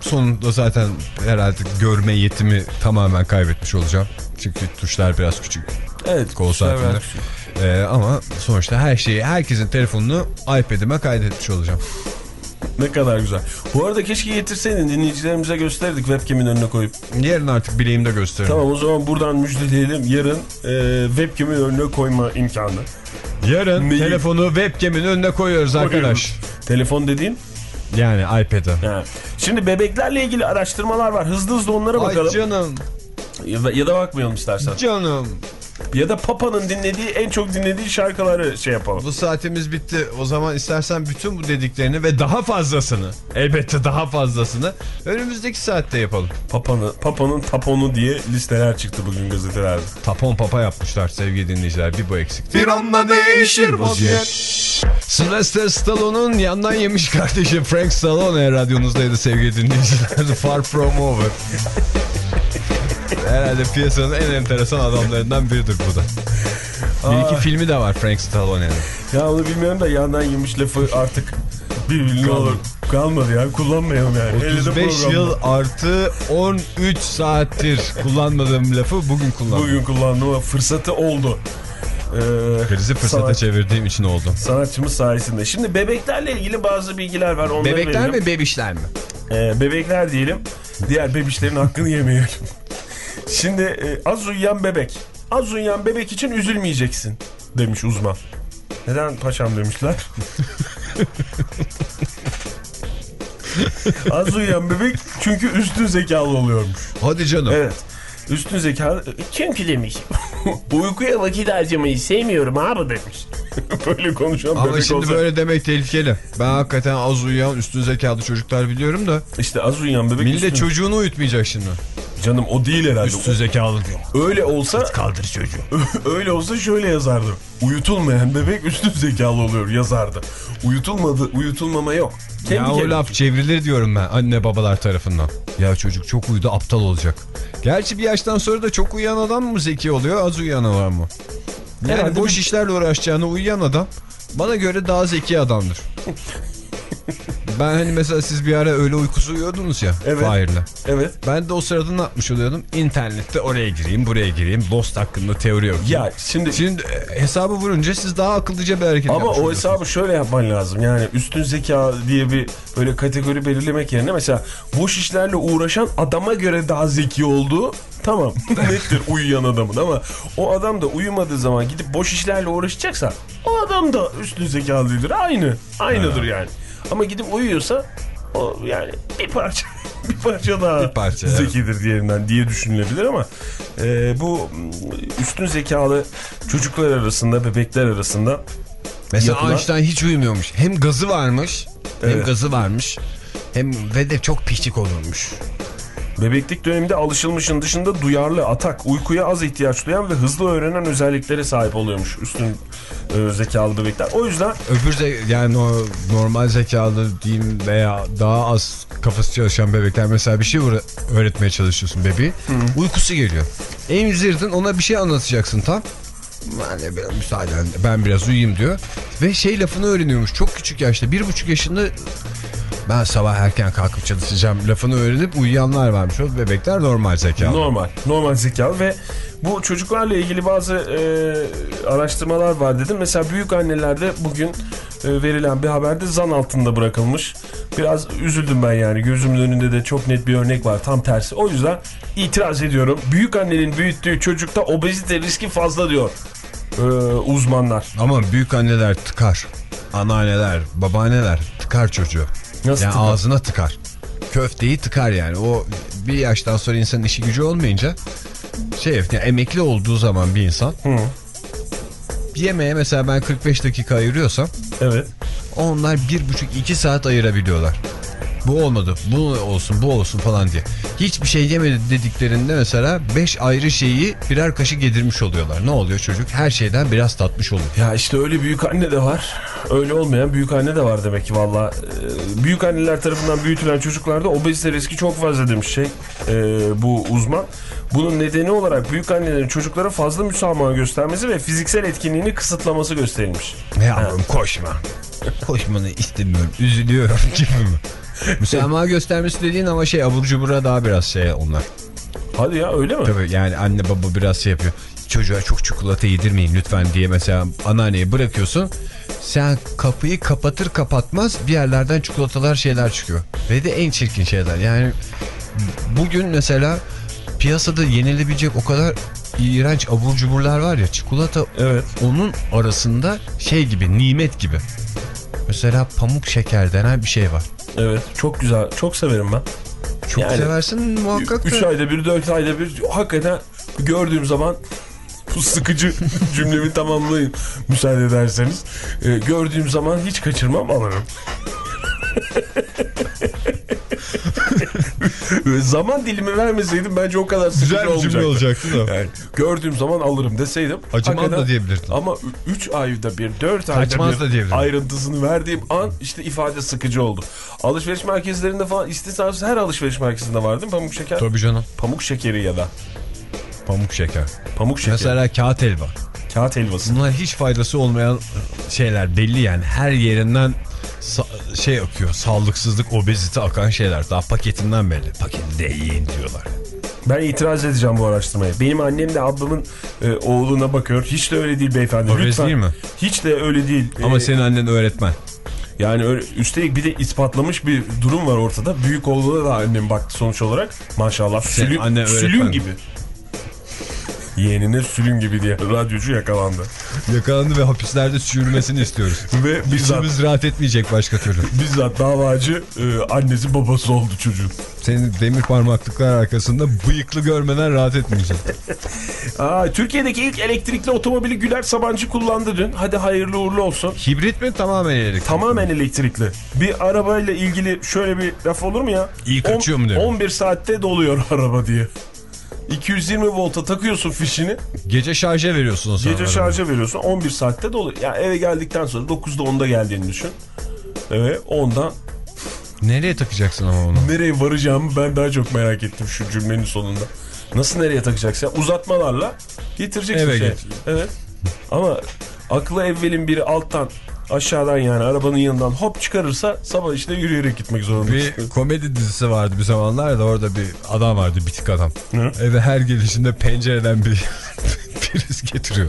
Sonunda zaten herhalde görme yetimi tamamen kaybetmiş olacağım. Çünkü tuşlar biraz küçük. Evet. Kol saatinde. Ee, ama sonuçta her şeyi, herkesin telefonunu iPad'ime kaydetmiş olacağım. Ne kadar güzel. Bu arada keşke getirseydin, dinleyicilerimize gösterdik webcam'in önüne koyup. Yarın artık bileğimde gösteririm. Tamam, o zaman buradan müjdeleyelim. Yarın e, webcam'in önüne koyma imkanı. Yarın Neyi? telefonu webcam'in önüne koyuyoruz arkadaş. Telefon dediğin? Yani iPad'e. Ha. Şimdi bebeklerle ilgili araştırmalar var. Hızlı hızlı onlara bakalım. Ay canım. Ya da, ya da bakmayalım istersen. Canım. Ya da Papa'nın dinlediği, en çok dinlediği şarkıları şey yapalım. Bu saatimiz bitti. O zaman istersen bütün bu dediklerini ve daha fazlasını, elbette daha fazlasını önümüzdeki saatte yapalım. Papa'nın Papa'nın taponu diye listeler çıktı bugün gazetelerde. Tapon papa yapmışlar sevgili dinleyiciler. Bir bu eksikti. Bir anda değişir vaziyet. Sylvester Stallone'un yandan yemiş kardeşi Frank Stallone radyonuzdaydı sevgili dinleyiciler. Far From Over. Herhalde piyasanın en enteresan adamlarından biridir bu da. Bir iki filmi de var Frank Stallone'nin. Ya onu bilmiyorum da yandan yemiş lafı artık bir olur. Kalmadı ya, kullanmayalım yani. otuz beş yıl artı on üç saattir kullanmadığım lafı bugün kullandım. Bugün kullandım ama fırsatı oldu. Ee, Krizi fırsata sanat, çevirdiğim için oldu. Sanatçımız sayesinde. Şimdi bebeklerle ilgili bazı bilgiler var. Onları bebekler verelim. mi bebişler mi? Ee, bebekler diyelim. Diğer bebişlerin hakkını yemeyelim. Şimdi e, az uyuyan bebek. Az uyuyan bebek için üzülmeyeceksin demiş uzman. Neden paşam demişler? Az uyuyan bebek çünkü üstün zekalı oluyormuş. Hadi canım. Evet. Üstün zekalı. Çünkü demiş. Uykuya vakit harcamayı sevmiyorum abi demiş. Böyle konuşan ama bebek şimdi olsa... böyle demek tehlikeli. Ben hakikaten az uyuyan üstün zekalı çocuklar biliyorum da. İşte az uyuyan bebek. Millet üstün... çocuğunu uyutmayacak şimdi. Canım o değil herhalde. Üstün zekalı diyor. Öyle olsa... Hiç kaldır çocuğu. Öyle olsa şöyle yazardı. Uyutulmayan bebek üstün zekalı oluyor yazardı. Uyutulmadı, uyutulmama yok. Kendi ya o laf çevrilir diyorum ben anne babalar tarafından. Ya çocuk çok uyudu aptal olacak. Gerçi bir yaştan sonra da çok uyuyan adam mı zeki oluyor, az uyuyan var mı? Yani herhalde boş bir... işlerle uğraşacağına uyuyan adam bana göre daha zeki adamdır. Ben hani mesela siz bir ara öyle uykusu uyuyordunuz ya. Evet. Fahir'le. Evet. Ben de o sırada ne yapmış oluyordum? İnternette oraya gireyim, buraya gireyim. Lost hakkında teori yok. Ya şimdi... Şimdi hesabı vurunca siz daha akıllıca bir hareket ama o hesabı şöyle yapman lazım. Yani üstün zeka diye bir böyle kategori belirlemek yerine mesela boş işlerle uğraşan adama göre daha zeki olduğu tamam nettir uyuyan adamın, ama o adam da uyumadığı zaman gidip boş işlerle uğraşacaksa o adam da üstün zekalıdır. Aynı. Aynıdır ha. Yani. Ama gidip uyuyorsa o yani bir parça bir parça daha bir parça, zekidir evet. Diğerinden diye düşünülebilir ama e, bu üstün zekalı çocuklar arasında, bebekler arasında mesela yapılan... Einstein hiç uyumuyormuş. Hem gazı varmış, evet. hem gazı varmış, hem ve de çok pişik olurmuş. Bebeklik döneminde alışılmışın dışında duyarlı, atak, uykuya az ihtiyaç duyan ve hızlı öğrenen özelliklere sahip oluyormuş üstün e, zekalı bebekler. O yüzden... Öbür ze yani o normal zekalı diyeyim veya daha az kafası çalışan bebekler mesela bir şey öğretmeye çalışıyorsun bebeği. Hı. Uykusu geliyor. Emzirdin, ona bir şey anlatacaksın tam. Ben, biraz müsaaden, ben biraz uyuyayım diyor. Ve şey lafını öğreniyormuş çok küçük yaşta. Bir buçuk yaşında... Ben sabah erken kalkıp çalışacağım lafını öğrenip uyuyanlar varmış. O bebekler normal zekalı. Normal. Normal zekalı ve bu çocuklarla ilgili bazı e, araştırmalar var dedim. Mesela büyük annelerde bugün e, verilen bir haberde zan altında bırakılmış. Biraz üzüldüm ben yani. Gözümün önünde de çok net bir örnek var. Tam tersi. O yüzden itiraz ediyorum. Büyük annenin büyüttüğü çocukta obezite riski fazla diyor e, uzmanlar. Ama büyük anneler tıkar. Anneanneler, babaanneler tıkar çocuğu. Nasıl yani tıkar? Ağzına tıkar. Köfteyi tıkar yani. O bir yaştan sonra insanın işi gücü olmayınca şey yani emekli olduğu zaman bir insan Hı. yemeğe mesela ben kırk beş dakika ayırıyorsam evet. onlar bir buçuk iki saat ayırabiliyorlar. Bu olmadı, bu olsun, bu olsun falan diye. Hiçbir şey yemedi dediklerinde mesela beş ayrı şeyi birer kaşık yedirmiş oluyorlar. Ne oluyor çocuk? Her şeyden biraz tatmış oluyor. Ya işte öyle büyük anne de var. Öyle olmayan büyük anne de var demek ki valla. Ee, büyük anneler tarafından büyütülen çocuklarda obezite riski çok fazla demiş şey e, bu uzman. Bunun nedeni olarak büyük annelerin çocuklara fazla müsamaha göstermesi ve fiziksel etkinliğini kısıtlaması gösterilmiş. Ne yavrum koşma. Koşmanı istemiyorum, üzülüyorum gibi mi? Müsamaha göstermesi dediğin ama şey abur cubura daha biraz şey onlar. Hadi ya, öyle mi? Tabii yani anne baba biraz şey yapıyor. Çocuğa çok çikolata yedirmeyin lütfen diye mesela anneanneye bırakıyorsun. Sen kapıyı kapatır kapatmaz bir yerlerden çikolatalar şeyler çıkıyor. Ve de en çirkin şeyler. Yani bugün mesela piyasada yenilebilecek o kadar iğrenç abur cuburlar var ya, çikolata evet. Onun arasında şey gibi, nimet gibi. Mesela pamuk şeker denen bir şey var. Evet, çok güzel, çok severim ben. Çok yani, seversin muhakkak. üç ayda bir, dört ayda bir hakikaten gördüğüm zaman, bu sıkıcı cümlemi tamamlayın müsaade ederseniz. Ee, gördüğüm zaman hiç kaçırmam, alırım. Zaman dilimi vermeseydim bence o kadar sıkıcı güzel olmayacaktı. Güzel olacaktı da. Yani gördüğüm zaman alırım deseydim. Acımaz da diyebilirdin. Ama üç ayda bir, dört ayda Kaçmaz bir ayrıntısını verdiğim an işte ifade sıkıcı oldu. Alışveriş merkezlerinde falan, istisnasız her alışveriş merkezinde var değil mi pamuk şeker? Tabii canım. Pamuk şekeri ya da. Pamuk şeker. Pamuk şeker. Mesela kağıt helva. Kağıt helvası. Bunlar hiç faydası olmayan şeyler belli yani. Her yerinden şey akıyor. Sağlıksızlık, obezite akan şeyler. Daha paketinden belli. Paketi de yiyin diyorlar. Ben itiraz edeceğim bu araştırmaya. Benim annem de ablamın e, oğluna bakıyor. Hiç de öyle değil beyefendi. Obez lütfen. değil mi? Hiç de öyle değil. Ama ee, senin annen öğretmen. Yani öyle, üstelik bir de ispatlamış bir durum var ortada. Büyük oğluna da annem baktı sonuç olarak. Maşallah. Sülün, anne sülün gibi. Yeğenine sülün gibi diye radyocu yakalandı. Yakalandı ve hapislerde sürülmesini istiyoruz. Ve bizzat, İçimiz rahat etmeyecek başka türlü. Bizzat davacı e, annesi babası oldu çocuğun. Senin demir parmaklıklar arkasında bıyıklı görmeden rahat etmeyecek. Aa, Türkiye'deki ilk elektrikli otomobili Güler Sabancı kullandı dün. Hadi hayırlı uğurlu olsun. Hibrit mi, tamamen elektrikli? Tamamen elektrikli. Bir arabayla ilgili şöyle bir laf olur mu ya? İyi kaçıyor mu diyor. on bir saatte doluyor araba diye. iki yüz yirmi volta takıyorsun fişini. Gece şarja veriyorsun o zaman. Gece şarja veriyorsun, on bir saatte doluyor. Yani eve geldikten sonra dokuzda onda geldiğini düşün. Evet, onda. Nereye takacaksın ama onu? Nereye varacağımı ben daha çok merak ettim şu cümlenin sonunda. Nasıl nereye takacaksın? Uzatmalarla getireceksin eve şey. Getir. Evet. Ama aklı evvelin biri alttan aşağıdan, yani arabanın yanından hop çıkarırsa sabah işte yürüyerek gitmek zorunda. Bir komedi dizisi vardı bir zamanlar da, orada bir adam vardı, bitik adam. Hı? Eve her gelişinde pencereden bir priz getiriyordu.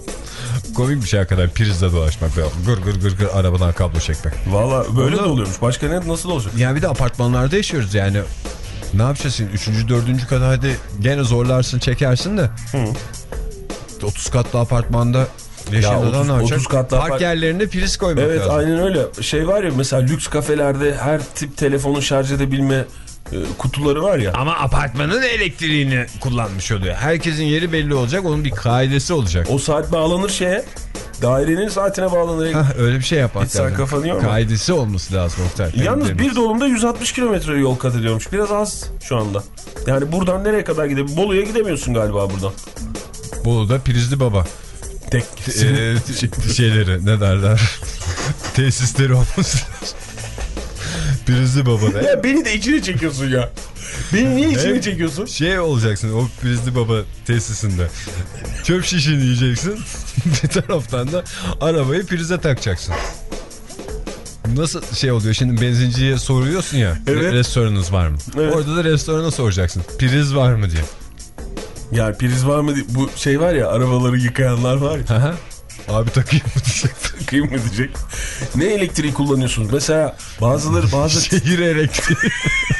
Komik bir şey hakikaten, prizle dolaşmak ve gır gır gır gır arabadan kablo çekmek. Valla böyle de oluyormuş. Başka ne, nasıl olacak? Yani bir de apartmanlarda yaşıyoruz yani. Ne yapacaksın? Üçüncü, dördüncü kat hadi gene zorlarsın, çekersin de. Hı. otuz katlı apartmanda yaşayan ya adam ne yapacak? Park apart... yerlerine priz koymak evet, lazım. Evet, aynen öyle. Şey var ya mesela, lüks kafelerde her tip telefonu şarj edebilme e, kutuları var ya. Ama apartmanın elektriğini kullanmış oluyor. Herkesin yeri belli olacak. Onun bir kaidesi olacak. O saat bağlanır şeye. Dairenin saatine bağlanır. Hah, öyle bir şey yapmak lazım. Hiç sen kafanı yorma. Kaidesi olması lazım Oktay. Yalnız bir dolumda yüz altmış kilometre yol kat ediyormuş. Biraz az şu anda. Yani buradan nereye kadar gidebilirsin? Bolu'ya gidemiyorsun galiba buradan. Bolu'da Prizli Baba. Tek e, şeyleri ne derler? Tesisleri olması lazım. Prizli Baba'da. Ya beni de içine çekiyorsun ya. Beni niye içine Hem çekiyorsun? Şey olacaksın o Prizli Baba tesisinde. Çöp şişini yiyeceksin. Bir taraftan da arabayı prize takacaksın. Nasıl şey oluyor? Şimdi benzinciye soruyorsun ya. Evet. Restoranınız var mı? Evet. Orada da restorana soracaksın. Priz var mı diye. Ya priz var mı diye. Bu şey var ya, arabaları yıkayanlar var ya. Aha. Abi takayım mı diyecek. Takayım mı diyecek. Ne elektriği kullanıyorsunuz? Mesela bazıları bazı... Şehir elektriği.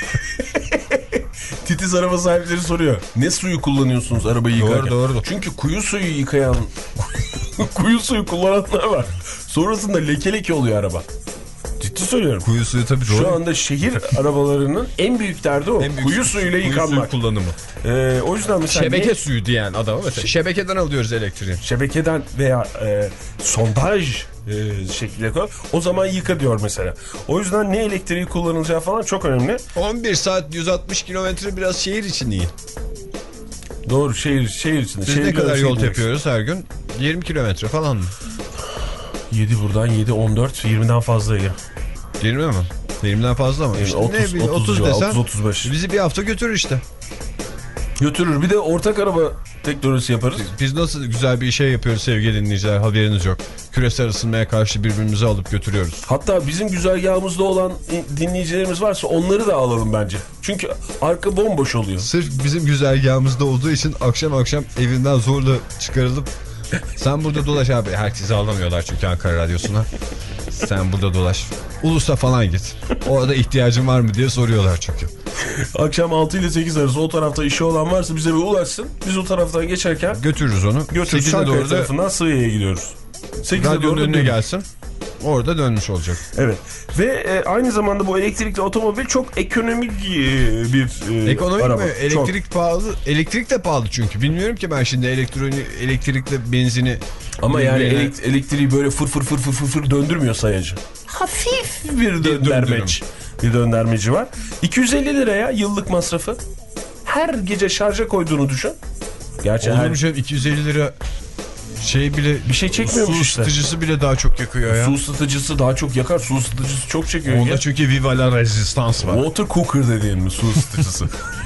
Titiz araba sahipleri soruyor. Ne suyu kullanıyorsunuz arabayı yıkarken? Doğru doğru. Çünkü kuyu suyu yıkayan... kuyu suyu kullananlar var. Sonrasında leke leke oluyor araba. Ciddi söylüyorum. Kuyu suyu tabii doğru. Şu anda şehir arabalarının en büyük derdi o. Büyük kuyu suyuyla kuyu yıkanmak. Suyu kullanımı. Ee, o yüzden mesela... Şebeke ne? suyu diyen adama mesela. Şebekeden alıyoruz elektriği. Şebekeden veya e, sondaj e, şekilde koy. O zaman yıka diyor mesela. O yüzden ne elektriği kullanılacağı falan çok önemli. on bir saat yüz altmış kilometre biraz şehir için iyi. Doğru, şehir şehir içinde. Biz şehir ne kadar yol demek. yapıyoruz her gün? yirmi kilometre falan mı? yedi buradan, yedi on dört, yirmiden fazla ya. yirmi mi? yirmiden fazla mı? Yani İşte otuz, ne bileyim, otuz, otuz desen otuz otuz beş. bizi bir hafta götürür işte. Götürür. Bir de ortak araba teknolojisi yaparız. Biz nasıl güzel bir şey yapıyoruz sevgili dinleyiciler, haberiniz yok. Küresel ısınmaya karşı birbirimizi alıp götürüyoruz. Hatta bizim güzergahımızda olan dinleyicilerimiz varsa onları da alalım bence. Çünkü arka bomboş oluyor. Sırf bizim güzergahımızda olduğu için akşam akşam evinden zorla çıkarılıp sen burada dolaş abi. Herkesi alamıyorlar çünkü Ankara Radyosu'na. Sen burada dolaş. Ulus'a falan git. Orada ihtiyacın var mı diye soruyorlar çünkü. Akşam altı ile sekiz arası o tarafta işi olan varsa bize bir ulaşsın. Biz o taraftan geçerken götürürüz onu. Götürürüz. Çankaya tarafından Sığı'ya gidiyoruz. Radyonun önüne gelsin. Orada dönmüş olacak. Evet. Ve e, aynı zamanda bu elektrikli otomobil çok ekonomik e, bir e, ekonomik araba. mi? Elektrik çok pahalı. Elektrik de pahalı çünkü. Bilmiyorum ki ben şimdi elektronik elektrikli benzini. Ama yani elekt elektriği böyle fır fır fır fır fır, fır döndürmüyor sayacı. Hafif bir döndürmeç. Bir döndürmeci var. iki yüz elli liraya yıllık masrafı. Her gece şarja koyduğunu düşün. Gerçi olur her... mu canım, iki yüz elli lira şey bile bir şey çekmiyormuş su işte. ısıtıcısı bile daha çok yakıyor ya. Su ısıtıcısı daha çok yakar. Su ısıtıcısı çok çekiyor. Onda ya. çünkü Viva la Resistance var. Water cooker dediğin mi su ısıtıcısı?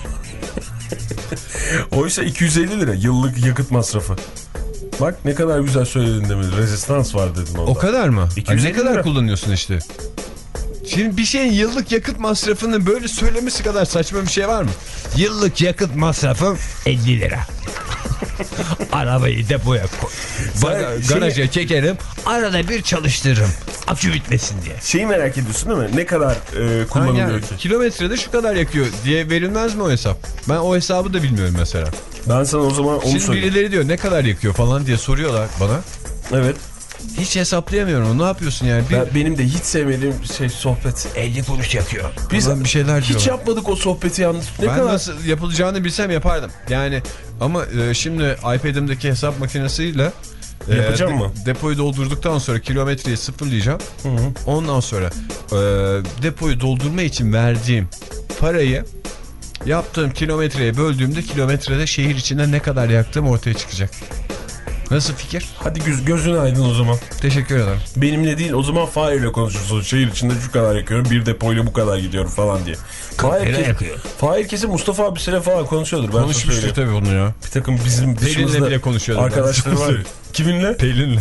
Oysa iki yüz elli lira yıllık yakıt masrafı. Bak ne kadar güzel söyledin demin. Rezistans var dedim onda. O kadar mı? Yani ne kadar lira kullanıyorsun işte. Şimdi bir şeyin yıllık yakıt masrafını böyle söylemesi kadar saçma bir şey var mı? Yıllık yakıt masrafım elli lira. Arabayı depoya koy. Garaja şeyi... çekerim. Arada bir çalıştırırım. Akü bitmesin diye. Şeyi merak ediyorsun değil mi? Ne kadar e, kullanılıyor yani, ki? Kilometrede şu kadar yakıyor diye verilmez mi o hesap? Ben o hesabı da bilmiyorum mesela. Ben sana o zaman onu Şimdi söyleyeyim. birileri diyor ne kadar yakıyor falan diye soruyorlar bana. Evet. Hiç hesaplayamıyorum. Ne yapıyorsun yani? Bir... Ben, benim de hiç sevmediğim şey sohbet. elli kuruş yakıyor. Biz bir şeyler hiç diyorlar. Yapmadık o sohbeti yalnız. Ne ben kadar... nasıl yapılacağını bilsem yapardım. Yani ama e, şimdi iPad'imdeki hesap makinesiyle e, yapacağım mı? Depoyu doldurduktan sonra kilometreyi sıfırlayacağım. Hı hı. Ondan sonra e, depoyu doldurma için verdiğim parayı yaptığım kilometreye böldüğümde kilometrede şehir içinde ne kadar yaktığım ortaya çıkacak. Nasıl fikir? Hadi göz, gözün aydın o zaman. Teşekkür ederim. Benimle değil o zaman Fahir'le konuşursun. Şehir içinde şu kadar yakıyorum, bir depoyla bu kadar gidiyorum falan diye. Fahir kesin, Fahir kesin Mustafa abisiyle falan konuşuyordur. Ben konuşmuştur tabii onu ya. Bir takım bizim Pelin'le bile konuşuyordur. Arkadaşlar var. Kiminle? Pelin'le.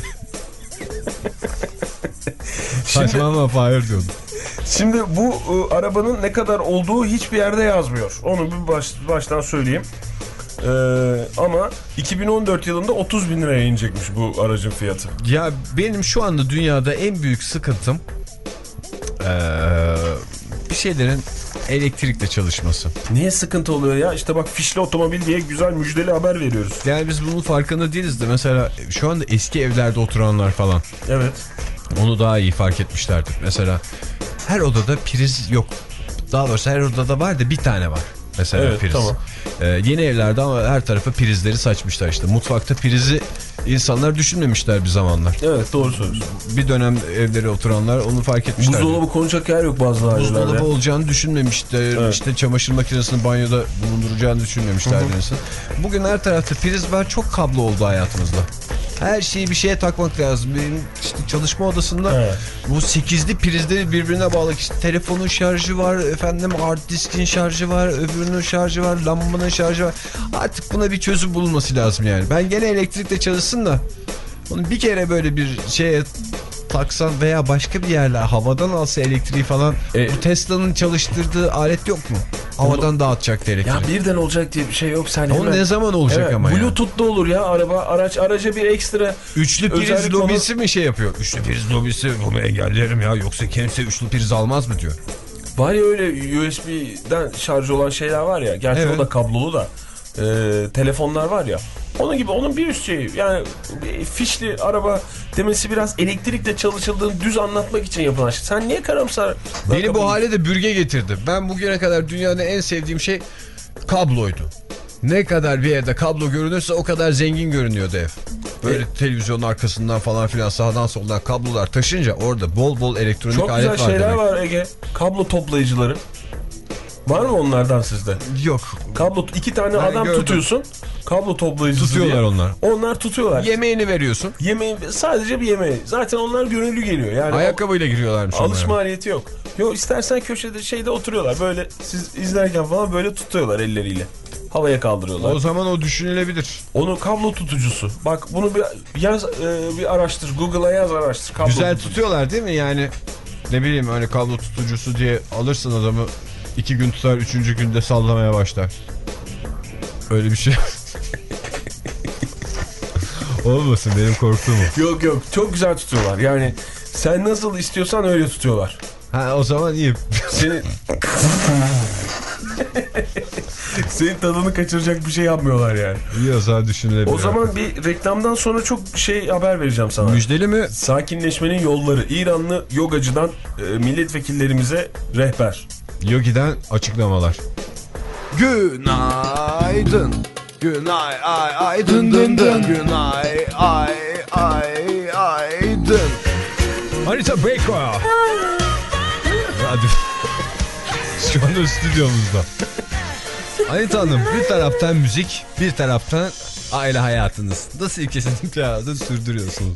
Saçmalama Fahir diyordum. Şimdi bu e, arabanın ne kadar olduğu hiçbir yerde yazmıyor. Onu bir baş, baştan söyleyeyim. Ee, ama iki bin on dört yılında otuz bin liraya inecekmiş bu aracın fiyatı. Ya benim şu anda dünyada en büyük sıkıntım ee, bir şeylerin elektrikle çalışması. Niye sıkıntı oluyor ya? İşte bak fişli otomobil diye güzel müjdeli haber veriyoruz. Yani biz bunun farkında değiliz de mesela şu anda eski evlerde oturanlar falan. Evet. Onu daha iyi fark etmişlerdir. Mesela her odada priz yok. Daha doğrusu her odada var da bir tane var. Mesela evet, priz. Tamam. Ee, yeni evlerde ama her tarafa prizleri saçmışlar işte. Mutfakta prizi insanlar düşünmemişler bir zamanlar. Evet doğru söylüyorsun. Bir dönem evlere oturanlar onu fark etmişler. Buzdolabı konacak yer yok bazı ailelerde. Buzdolabı olacağını düşünmemişler. Evet. İşte çamaşır makinesini banyoda bulunduracağını düşünmemişler. Bugün her tarafta priz var. Çok kablo oldu hayatımızda. Her şeyi bir şeye takmak lazım. Benim işte çalışma odasında evet. Bu sekizli prizleri birbirine bağlı. İşte telefonun şarjı var, efendim hard diskin şarjı var, öbürünün şarjı var, lambanın şarjı var. Artık buna bir çözüm bulunması lazım yani. Ben gene elektrikle çalışsın da onu bir kere böyle bir şeye taksan veya başka bir yerle havadan alsa elektriği falan. E, bu Tesla'nın çalıştırdığı alet yok mu? Havadan onu, dağıtacak elektriği. Ya birden olacak diye bir şey yok. Sen o ne zaman olacak evet, ama Bluetooth'da olur ya araba araç araca bir ekstra. Üçlü priz lobisi onu... mi şey yapıyor? Üçlü priz lobisi bunu engellerim ya yoksa kimse üçlü priz almaz mı diyor. Var ya öyle U S B'den şarj olan şeyler var ya. Gerçi evet. O da kablolu da. Ee, telefonlar var ya. Onun gibi onun bir üst şeyi yani fişli araba demesi biraz elektrikle çalışıldığını düz anlatmak için yapılan şey. Sen niye karamsar? Beni bu hale de bürge getirdi. Ben bugüne kadar dünyada en sevdiğim şey kabloydu. Ne kadar bir evde kablo görünürse o kadar zengin görünüyordu ev. Böyle e? televizyonun arkasından falan filan sağdan soldan kablolar taşınca orada bol bol elektronik çok alet var. Çok güzel şeyler demek. var Ege. Kablo toplayıcıları. Var mı onlardan sizde? Yok. Kablo iki tane ben adam gördüm. Tutuyorsun. Kablo toplayıcısı tutuyorlar diye. onlar. Onlar tutuyorlar. Yemeğini veriyorsun. Yemeği sadece bir yemeği. Zaten onlar gönüllü geliyor. Yani ayakkabıyla giriyorlarmış. Alış onlara. maliyeti yok. Yok istersen köşede şeyde oturuyorlar. Böyle siz izlerken falan böyle tutuyorlar elleriyle. havaya kaldırıyorlar. O zaman o düşünülebilir. Onun kablo tutucusu. Bak bunu bir yaz, e, bir araştır. Google'a yaz, araştır. Kablo Güzel tutucusu. tutuyorlar değil mi yani? Ne bileyim hani kablo tutucusu diye alırsın adamı, iki gün tutar, üçüncü günde sallamaya başlar. Öyle bir şey. Olmasın, benim korktuğum o. Yok yok, çok güzel tutuyorlar. Yani sen nasıl istiyorsan öyle tutuyorlar. Ha, o zaman iyi. Senin senin tadını kaçıracak bir şey yapmıyorlar yani. İyi, o zaman düşünülebilir. O zaman bir reklamdan sonra çok şey haber vereceğim sana. Müjdeli mi? Sakinleşmenin yolları. İranlı yogacıdan e, milletvekillerimize rehber. Yogi'den açıklamalar. Günaydın. Günay ay ay dın dın dın. Günay ay ay ay dın. Anita Baker. Hadi. Şu anda stüdyomuzda. Anita Hanım, bir taraftan müzik, bir taraftan aile hayatınız. Nasıl ikisini bir arada sürdürüyorsunuz?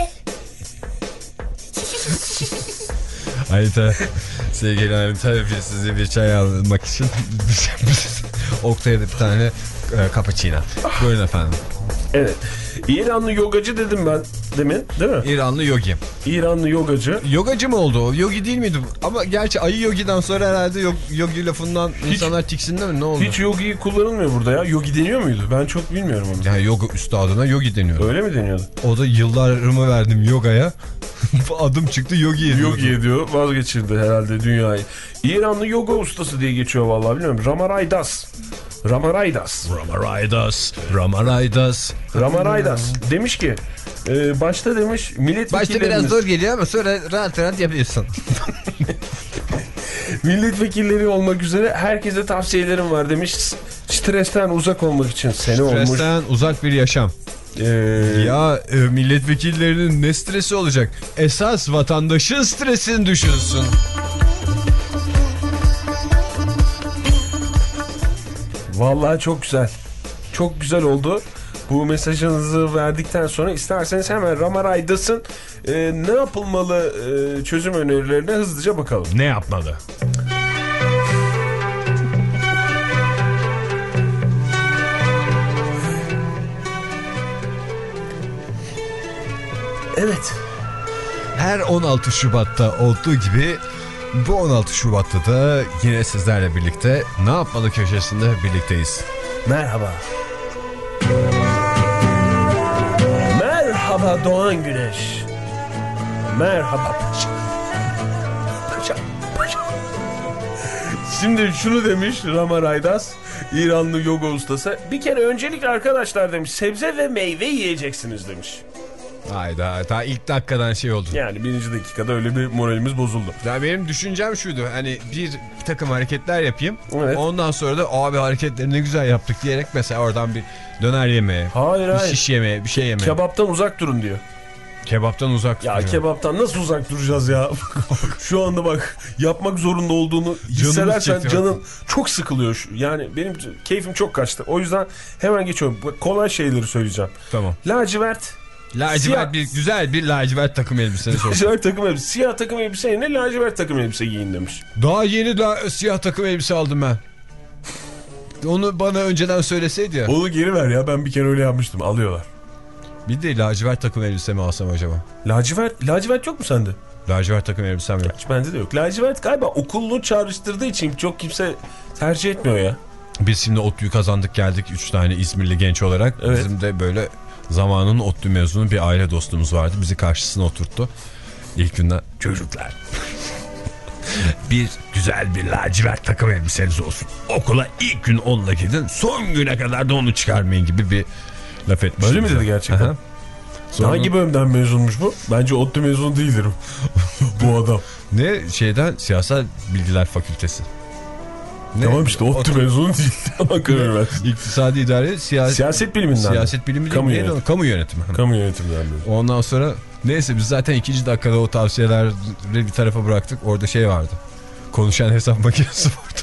Anita, sevgili Anita, size bir çay almak için Oktay'a da bir tane e, cappuccino. Buyurun efendim. Evet. İranlı yogacı dedim ben demin, değil mi? İranlı yogi. İranlı yogacı. Yogacı mı oldu o? Yogi değil miydi? Ama gerçi ayı yogiden sonra herhalde yogi, yogi lafından Hiç, insanlar tiksindi mi? Ne oldu? Hiç yogi kullanılmıyor burada ya. Yogi deniyor muydu? Ben çok bilmiyorum onu. Yani yoga üstadına yogi deniyor. Öyle mi deniyordu? O da yıllarımı verdim yogaya. Adım çıktı yogi ediyordu. Yogi ediyor, vazgeçirdi herhalde dünyayı. İranlı yoga ustası diye geçiyor vallahi, bilmiyorum. Ramaraydas. Ramaraydas. Ramaraydas. Ramaraydas. Ramaraydas. Demiş ki e, başta demiş milletvekillerimiz. Başta biraz zor geliyor ama sonra rahat rahat yapıyorsun. Milletvekilleri olmak üzere herkese tavsiyelerim var demiş. Stresten uzak olmak için sene olmuş. Stresten uzak bir yaşam. Ee, Ya e, milletvekillerinin ne stresi olacak? Esas vatandaşın stresini düşünsün. Vallahi çok güzel. Çok güzel oldu. Bu mesajınızı verdikten sonra isterseniz hemen Ramaraydas'ın e, ne yapılmalı e, çözüm önerilerine hızlıca bakalım. Ne yapmalı? Evet. Her on altı Şubat'ta olduğu gibi bu on altı Şubat'ta da yine sizlerle birlikte Ne Yapmalı köşesinde birlikteyiz. Merhaba. Merhaba Doğan Güneş. Merhaba paşa. Paşa, paşa. Şimdi şunu demiş Ramaraydas, İranlı yoga ustası. Bir kere öncelikle arkadaşlar demiş, sebze ve meyve yiyeceksiniz demiş. Hayda, daha ilk dakikadan şey oldu. Yani birinci dakikada öyle bir moralimiz bozuldu. Ya benim düşüncem şuydu, hani bir takım hareketler yapayım. Evet. Ondan sonra da abi hareketleri ne güzel yaptık diyerek mesela oradan bir döner yemeye, Hayır bir hayır. şiş yemeye, bir şey yemeye. Kebaptan uzak durun diyor. Kebaptan uzak Ya duruyor. kebaptan nasıl uzak duracağız ya? Şu anda bak, yapmak zorunda olduğunu hissedersen çekti. canın çok sıkılıyor. Şu. Yani benim keyfim çok kaçtı. O yüzden hemen geçiyorum. Bak, kolay şeyleri söyleyeceğim. Tamam. Lacivert. Lacivert Siyah. bir güzel bir lacivert takım elbiseniz olsun. Lacivert takım elbise. Siyah takım elbise yerine lacivert takım elbise giyin demiş. Daha yeni la siyah takım elbise aldım ben. Onu bana önceden söyleseydi ya. Onu geri ver ya, ben bir kere öyle yapmıştım. Alıyorlar. Bir de lacivert takım elbise mi alsam acaba? Lacivert, lacivert yok mu sende? Lacivert takım elbisem yok. Hiç bende de yok. Lacivert galiba okulunu çağrıştırdığı için çok kimse tercih etmiyor ya. Biz şimdi ODTÜ'yü kazandık geldik üç tane İzmirli genç olarak. Evet. Bizim de böyle zamanın ODTÜ mezunu bir aile dostumuz vardı. Bizi karşısına oturttu. İlk günden çocuklar. Bir güzel bir lacivert takım elbiseniz olsun. Okula ilk gün onunla gidin. Son güne kadar da onu çıkarmayın gibi bir laf etmiş. Böyle mi dedi gerçekten? Aha. Sonra... Hangi bölümden mezunmuş bu? Bence ODTÜ mezunu değildir bu adam. Ne şeyden, Siyasal Bilgiler Fakültesi. Ne? Tamam işte ODTÜ mezunu değil. Ankara Üniversitesi. İktisadi idare, siyasi... Siyaset biliminden. Siyaset bilimi Kamu değil, yönetimi. kamu yönetimi. Kamu yönetiminden böyle. Ondan sonra neyse biz zaten ikinci dakikada o tavsiyeleri bir tarafa bıraktık. Orada şey vardı. Konuşan hesap makinesi vardı.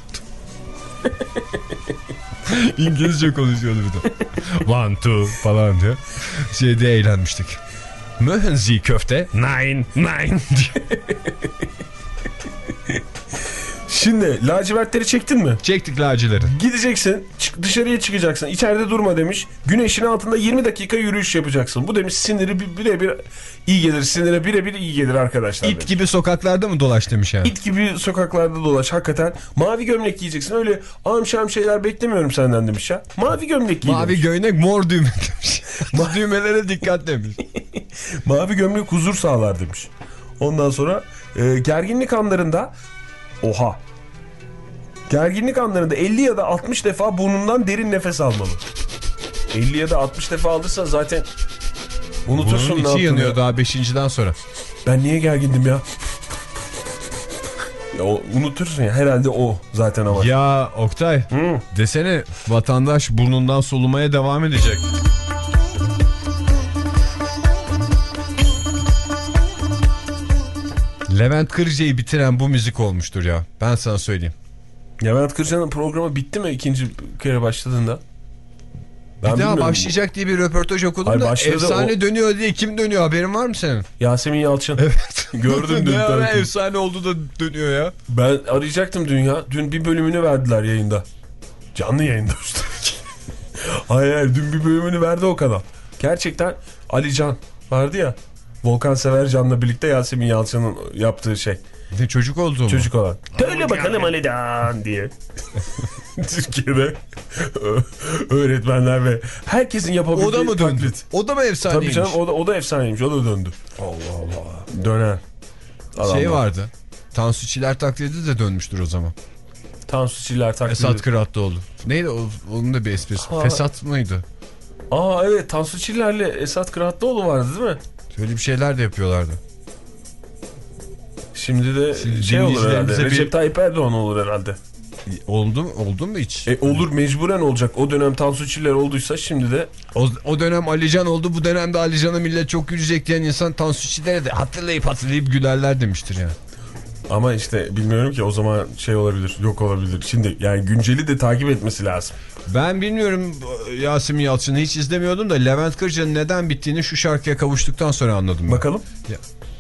İngilizce konuşuyordu bir de. One, two falan diye. Şeyde eğlenmiştik. Möhenzi köfte. Nine, nine. Şimdi lacivertleri çektin mi? Çektik lacileri. Gideceksin, çık, dışarıya çıkacaksın. İçeride durma demiş. Güneşin altında yirmi dakika yürüyüş yapacaksın. Bu demiş siniri birebir iyi gelir. Sinire birebir iyi gelir arkadaşlar. İt demiş. gibi sokaklarda mı dolaş demiş yani. İt gibi sokaklarda dolaş hakikaten. Mavi gömlek giyeceksin. Öyle amşam şeyler beklemiyorum senden demiş ya. Mavi gömlek giy Mavi demiş. gömlek mor düğme demiş. Düğmelere dikkat demiş. Mavi gömlek huzur sağlar demiş. Ondan sonra e, gerginlik anlarında oha. Gerginlik anlarında elli ya da altmış defa burnundan derin nefes almalı. elli ya da altmış defa alırsa zaten unutursun. Bunun ne içi yaptığını. yanıyor daha beşinciden sonra. Ben niye gergindim ya? Ya o, unutursun ya herhalde o zaten ama. Ya Oktay Hı. desene vatandaş burnundan solumaya devam edecek. Levent Kırca'yı bitiren bu müzik olmuştur ya. Ben sana söyleyeyim. Levent Kırca'nın programı bitti mi ikinci kere başladığında? Ben bir daha bilmiyorum. başlayacak diye bir röportaj okudum Hayır, da başladı, efsane o... dönüyor diye kim dönüyor haberin var mı senin? Yasemin Yalçın. Evet. Gördüm dün. Ne ara efsane oldu da dönüyor ya. Ben arayacaktım dün ya. Dün bir bölümünü verdiler yayında. Canlı yayında üstelik. Hayır hayır dün bir bölümünü verdi o kadar. Gerçekten Ali Can vardı ya. Volkan Severcan'la birlikte Yasemin Yalçın'ın yaptığı şey. Ne çocuk oldu mu? Çocuk olan. Söyle bakalım Ali Can diye. Türkiye'de öğretmenler ve herkesin yapabildiği o da mı döndü? taklit. O da mı efsaneymiş? Tabii canım o da, o da efsaneymiş. O da döndü. Allah Allah. Dönen. Adamlar. Şey vardı. Tansu Çiller taklidi de dönmüştür o zaman. Tansu Çiller taklidi. Esat Kıratlıoğlu. Neydi o? Onun da bir esprisi. Ha. Fesat mıydı? Aa evet Tansu Çiller'le Esat Kıratlıoğlu vardı değil mi? Öyle bir şeyler de yapıyorlardı. Şimdi de Şimdi şey olur herhalde. bir... Recep Tayyip Erdoğan olur herhalde. Oldu mu? Oldu mu hiç? E, olur mecburen olacak. O dönem Tansu Çiller olduysa şimdi de. O, o dönem Alican oldu. Bu dönemde Alican'a millet çok gülecek diyen insan Tansu Çiller'e de hatırlayıp hatırlayıp gülerler demiştir yani. Ama işte bilmiyorum ki o zaman şey olabilir. Yok olabilir. Şimdi yani günceli de takip etmesi lazım. Ben bilmiyorum Yasemin Yalçın'ı hiç izlemiyordum da Levent Kırca'nın neden bittiğini şu şarkıya kavuştuktan sonra anladım. Ben. Bakalım. Ya.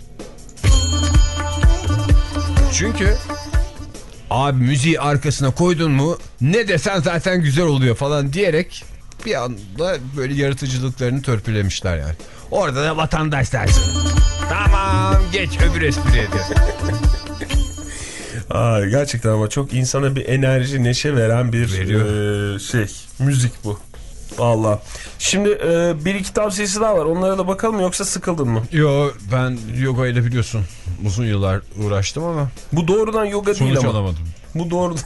Çünkü abi müziği arkasına koydun mu ne desen zaten güzel oluyor falan diyerek bir anda böyle yaratıcılıklarını törpülemişler yani. Orada da vatandaş dersin. Tamam geç öbür espriye de. Aa, gerçekten ama çok insana bir enerji, neşe veren bir e, şey. Müzik bu. Vallahi. Şimdi e, bir iki tavsiyesi daha var. Onlara da bakalım yoksa sıkıldın mı? Yo ben yoga ile biliyorsun uzun yıllar uğraştım ama bu doğrudan yoga değil ama. Sonuç alamadım. Bu doğrudan.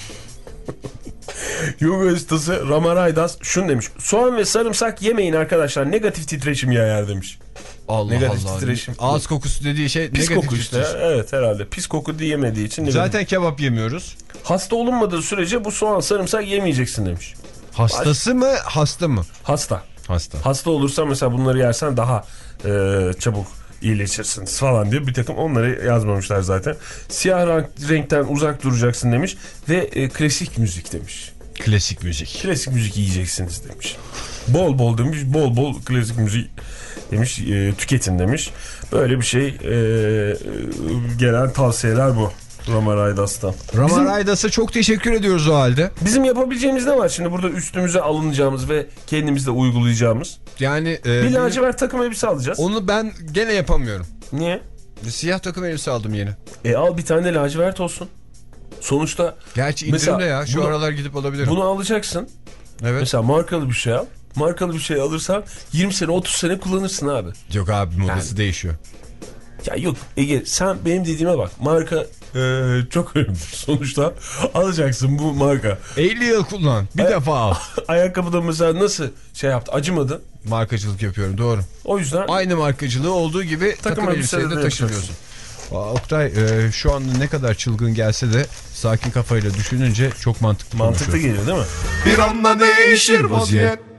Yoga ustası Ramaraydas şunu demiş. Soğan ve sarımsak yemeyin arkadaşlar. Negatif titreşim yayar demiş. Allah negatif Allah. titreşim. Ağız kokusu dediği şey pis negatif koku işte. titreşim. Evet herhalde. Pis koku diyemediği için. Negatif. Zaten kebap yemiyoruz. Hasta olunmadığı sürece bu soğan sarımsak yemeyeceksin demiş. Hastası mı hasta mı? Hasta. Hasta. Hasta olursa mesela bunları yersen daha e, çabuk iyileşirsiniz falan diye bir takım onları yazmamışlar zaten. Siyah renk, renkten uzak duracaksın demiş ve e, klasik müzik demiş. Klasik müzik. Klasik müzik yiyeceksiniz demiş. Bol bol demiş, bol bol klasik müzik demiş, e, tüketin demiş. Böyle bir şey e, gelen tavsiyeler bu. Ramaraydas'tan. Ramaraydas'a çok teşekkür ediyoruz o halde. Bizim yapabileceğimiz ne var şimdi burada üstümüze alınacağımız ve kendimizde uygulayacağımız? Yani e, bir lacivert takım elbise alacağız. Onu ben gene yapamıyorum. Niye? Siyah takım elbise aldım yeni. E al bir tane lacivert olsun. Sonuçta gerçi indirimde ya şu bunu, aralar gidip alabilirim. Bunu alacaksın. Evet. Mesela markalı bir şey al. Markalı bir şey alırsan yirmi sene otuz sene kullanırsın abi. Yok abi modası yani. Değişiyor. Ya yok Ege sen benim dediğime bak. Marka e, çok önemli. Sonuçta alacaksın bu marka. elli yıl kullan. Bir Ay defa al. Ayakkabıda mesela nasıl şey yaptı? Acımadı. Markacılık yapıyorum doğru. O yüzden. Aynı markacılığı olduğu gibi takım, takım elbiseyi de taşımıyorsun. Oktay e, şu anda ne kadar çılgın gelse de sakin kafayla düşününce çok mantıklı Mantıklı geliyor değil mi? Bir anda değişir vaziyet.